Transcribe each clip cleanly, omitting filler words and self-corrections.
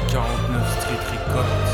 49 Street Records.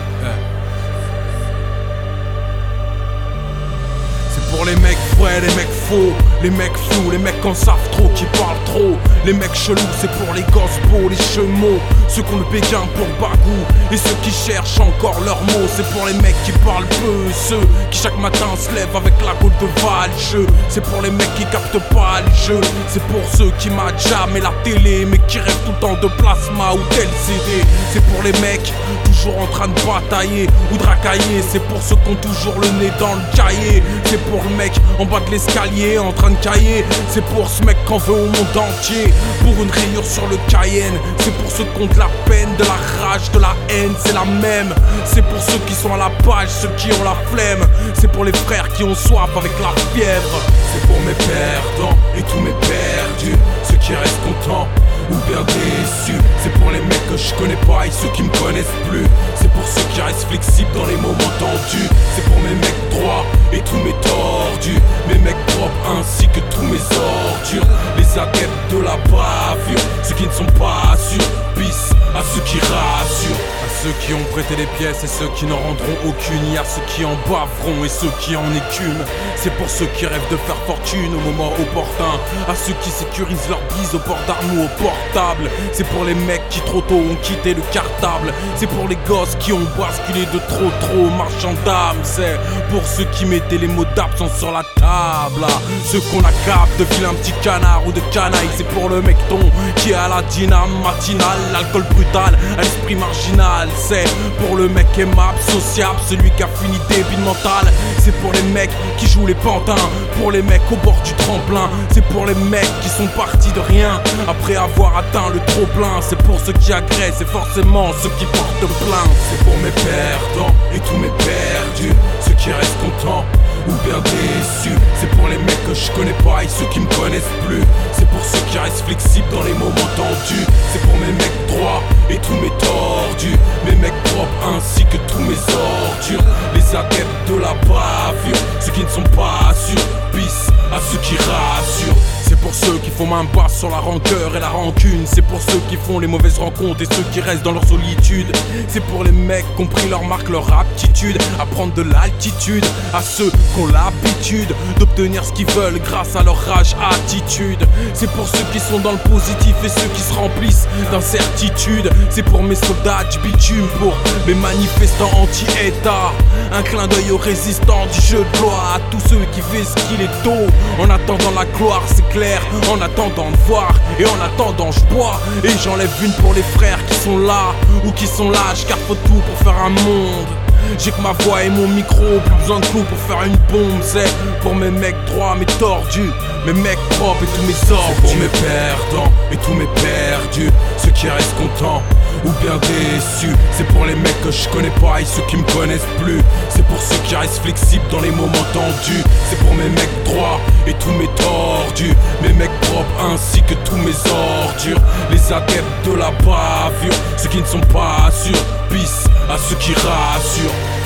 C'est pour les mecs vrais, les mecs faux, les mecs flous, les mecs en savent trop, qui parlent trop. Les mecs chelous, c'est pour les gosses beaux, les chemaux, ceux qu'on le béguin pour bagou, et ceux qui cherchent encore leurs mots. C'est pour les mecs qui parlent peu, ceux qui chaque matin se lèvent avec la côte de Valche. C'est pour les mecs qui captent pas le jeu, c'est pour ceux qui matent jamais la télé, mais qui rêvent tout le temps de plasma ou LCD. C'est pour les mecs toujours en train de batailler ou de racailler, c'est pour ceux qui ont toujours le nez dans le cahier. C'est pour le mec en bas de l'escalier en train de cailler, c'est pour ce mec qu'en veut au monde entier. Pour une rayure sur le Cayenne, c'est pour ceux qui ont de la peine, de la rage, de la haine, c'est la même. C'est pour ceux qui sont à la page, ceux qui ont la flemme. C'est pour les frères qui ont soif avec la fièvre. C'est pour mes perdants et tous mes perdus, ceux qui restent contents ou bien déçus. C'est pour les mecs que je connais pas et ceux qui me connaissent plus. C'est pour ceux qui restent flexibles dans les moments tendus. C'est pour mes mecs droits et tous mes tordus, mes mecs propres ainsi que tous mes ordures. Les adeptes de la bavure, ceux qui ne sont pas sûrs. Peace à ceux qui rassurent, à ceux qui ont prêté les pièces et ceux qui n'en rendront aucune. Il y a ceux qui en baveront et ceux qui en écument. C'est pour ceux qui rêvent de faire fortune au moment opportun, à ceux qui sécurisent leur bise au port d'armes ou au portable. C'est pour les mecs qui trop tôt ont quitté le cartable. C'est pour les gosses qui ont basculé de trop marchand d'âme. C'est pour ceux qui mettaient les mots d'absence sur la table, ceux qu'on accable de vilains petits canards ou de canailles. C'est pour le mecton qui a la dyname matinale, l'alcool brutal, à l'esprit marginal. C'est pour le mec aimable, sociable, celui qui a fini débile mental. C'est pour les mecs qui jouent les pantins, pour les mecs au bord du tremplin. C'est pour les mecs qui sont partis de rien après avoir atteint le trop plein. C'est pour ceux qui agressent et forcément ceux qui portent plainte. C'est pour mes perdants et tous mes perdus, ceux qui restent contents ou bien déçus. C'est pour les mecs que je connais pas et ceux qui me connaissent plus. C'est pour ceux qui restent flexibles dans les moments tendus. C'est pour mes mecs droits et tous mes tordus, mes mecs propres ainsi que tous mes ordures. Les adeptes de la bavure, ceux qui ne sont pas sûrs. Peace à ceux qui rassurent. C'est pour ceux qui font main basse sur la rancœur et la rancune. C'est pour ceux qui font les mauvaises rencontres et ceux qui restent dans leur solitude. C'est pour les mecs qui ont pris leur marque, leur aptitude à prendre de l'altitude. À ceux qui ont l'habitude d'obtenir ce qu'ils veulent grâce à leur rage attitude. C'est pour ceux qui sont dans le positif et ceux qui se remplissent d'incertitude. C'est pour mes soldats du bitume, pour mes manifestants anti-état. Un clin d'œil aux résistants du jeu de loi, à tous ceux qui font ce qu'il est tôt. En attendant la gloire, c'est clair, en attendant de voir et en attendant je bois. Et j'enlève une pour les frères qui sont là ou qui sont lâches, car faut tout pour faire un monde. J'ai que ma voix et mon micro, plus besoin de clous pour faire une bombe. C'est pour mes mecs droits, mes tordus, mes mecs propres et tous mes ordres. C'est pour mes perdants et tous mes perdus, ceux qui restent contents ou bien déçus. C'est pour les mecs que je connais pas et ceux qui me connaissent plus. C'est pour ceux qui restent flexibles dans les moments tendus. C'est pour mes mecs droits et tous mes tordus, mes mecs propres ainsi que tous mes ordures. Les adeptes de la bavure, ceux qui ne sont pas sûrs. Peace à ceux qui rassurent.